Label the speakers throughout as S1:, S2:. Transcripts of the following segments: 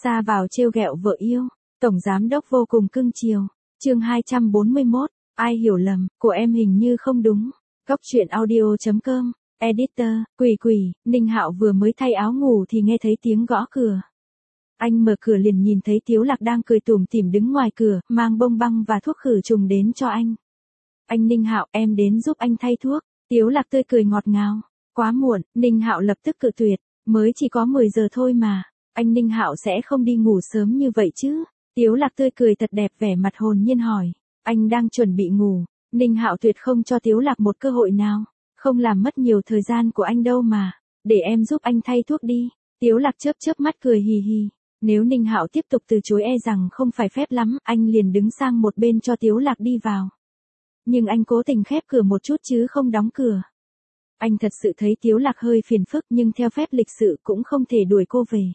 S1: Ra vào trêu ghẹo vợ yêu, tổng giám đốc vô cùng cưng chiều. Chương 241, ai hiểu lầm, của em hình như không đúng. Góc truyện audio.com, editor, Quỷ, Ninh Hạo vừa mới thay áo ngủ thì nghe thấy tiếng gõ cửa. Anh mở cửa liền nhìn thấy Tiếu Lạc đang cười tủm tỉm đứng ngoài cửa, mang bông băng và thuốc khử trùng đến cho anh. Anh Ninh Hạo, em đến giúp anh thay thuốc. Tiếu Lạc tươi cười ngọt ngào. Quá muộn, Ninh Hạo lập tức cự tuyệt, mới chỉ có 10 giờ thôi mà. Anh Ninh Hạo sẽ không đi ngủ sớm như vậy chứ? Tiếu Lạc tươi cười thật đẹp, vẻ mặt hồn nhiên hỏi. Anh đang chuẩn bị ngủ. Ninh Hạo tuyệt không cho Tiếu Lạc một cơ hội nào. Không làm mất nhiều thời gian của anh đâu mà. Để em giúp anh thay thuốc đi. Tiếu Lạc chớp mắt cười hì hì. Nếu Ninh Hạo tiếp tục từ chối e rằng không phải phép lắm, anh liền đứng sang một bên cho Tiếu Lạc đi vào. Nhưng anh cố tình khép cửa một chút chứ không đóng cửa. Anh thật sự thấy Tiếu Lạc hơi phiền phức, nhưng theo phép lịch sự cũng không thể đuổi cô về.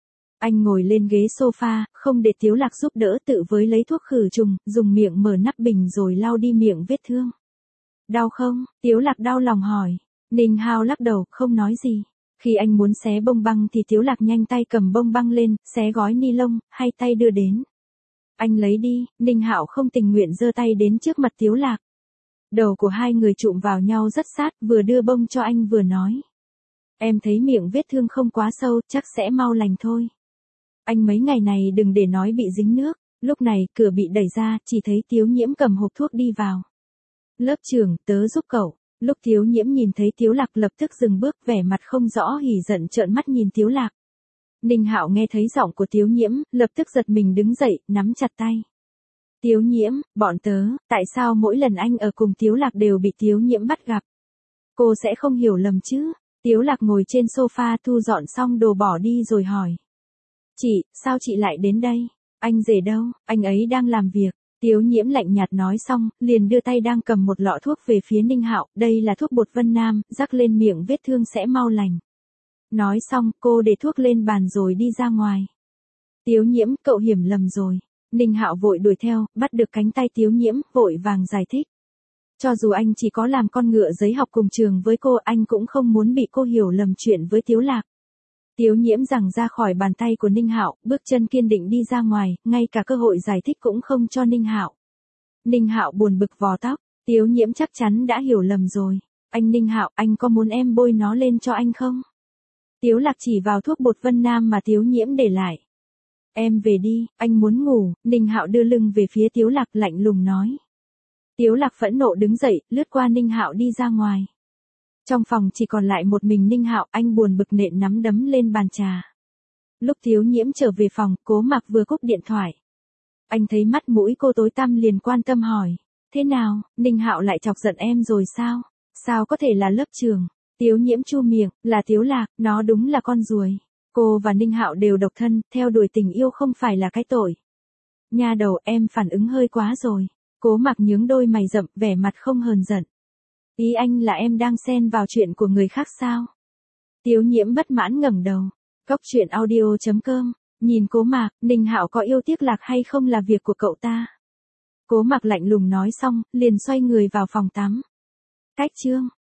S1: Anh ngồi lên ghế sofa, không để Tiếu Lạc giúp đỡ, tự với lấy thuốc khử trùng, dùng miệng mở nắp bình rồi lau đi miệng vết thương. Đau không? Tiếu Lạc đau lòng hỏi. Ninh Hạo lắc đầu, không nói gì. Khi anh muốn xé bông băng thì Tiếu Lạc nhanh tay cầm bông băng lên, xé gói ni lông, hay tay đưa đến. Anh lấy đi. Ninh Hạo không tình nguyện giơ tay đến trước mặt Tiếu Lạc. Đầu của hai người chụm vào nhau rất sát, vừa đưa bông cho anh vừa nói. Em thấy miệng vết thương không quá sâu, chắc sẽ mau lành thôi. Anh mấy ngày này đừng để nói bị dính nước. Lúc này, cửa bị đẩy ra, chỉ thấy Tiếu Nhiễm cầm hộp thuốc đi vào. Lớp trưởng, tớ giúp cậu. Lúc Tiếu Nhiễm nhìn thấy Tiếu Lạc lập tức dừng bước, vẻ mặt không rõ hỉ giận trợn mắt nhìn Tiếu Lạc. Ninh Hạo nghe thấy giọng của Tiếu Nhiễm, lập tức giật mình đứng dậy, nắm chặt tay. Tiếu Nhiễm, bọn tớ, tại sao mỗi lần anh ở cùng Tiếu Lạc đều bị Tiếu Nhiễm bắt gặp? Cô sẽ không hiểu lầm chứ? Tiếu Lạc ngồi trên sofa thu dọn xong đồ bỏ đi rồi hỏi. Chị, sao chị lại đến đây? Anh rể đâu? Anh ấy đang làm việc. Tiếu Nhiễm lạnh nhạt nói xong, liền đưa tay đang cầm một lọ thuốc về phía Ninh Hạo, đây là thuốc bột Vân Nam, rắc lên miệng vết thương sẽ mau lành. Nói xong, cô để thuốc lên bàn rồi đi ra ngoài. Tiếu Nhiễm, cậu hiểu lầm rồi. Ninh Hạo vội đuổi theo, bắt được cánh tay Tiếu Nhiễm, vội vàng giải thích. Cho dù anh chỉ có làm con ngựa giấy học cùng trường với cô, anh cũng không muốn bị cô hiểu lầm chuyện với Tiếu Lạc. Tiếu Nhiễm giằng ra khỏi bàn tay của Ninh Hạo, bước chân kiên định đi ra ngoài, ngay cả cơ hội giải thích cũng không cho Ninh Hạo. Ninh Hạo buồn bực vò tóc, Tiếu Nhiễm chắc chắn đã hiểu lầm rồi. Anh Ninh Hạo, anh có muốn em bôi nó lên cho anh không? Tiếu Lạc chỉ vào thuốc bột Vân Nam mà Tiếu Nhiễm để lại. Em về đi, anh muốn ngủ. Ninh Hạo đưa lưng về phía Tiếu Lạc, lạnh lùng nói. Tiếu Lạc phẫn nộ đứng dậy, lướt qua Ninh Hạo đi ra ngoài. Trong phòng chỉ còn lại một mình Ninh Hạo, anh buồn bực nện nắm đấm lên bàn trà. Lúc Tiếu Nhiễm trở về phòng, Cố Mạc vừa cúp điện thoại. Anh thấy mắt mũi cô tối tăm liền quan tâm hỏi. Thế nào, Ninh Hạo lại chọc giận em rồi sao? Sao có thể là lớp trưởng? Tiếu Nhiễm chu miệng, là Tiếu Lạc, nó đúng là con ruồi. Cô và Ninh Hạo đều độc thân, theo đuổi tình yêu không phải là cái tội. Nha đầu, em phản ứng hơi quá rồi. Cố Mạc nhướng đôi mày rậm, vẻ mặt không hờn giận. Ý anh là em đang xen vào chuyện của người khác sao? Tiếu Nhiễm bất mãn ngẩng đầu. Góc truyện audio.com, nhìn Cố Mạc, Ninh Hạo có yêu tiếc Lạc hay không là việc của cậu ta. Cố Mạc lạnh lùng nói xong, liền xoay người vào phòng tắm. Cách chương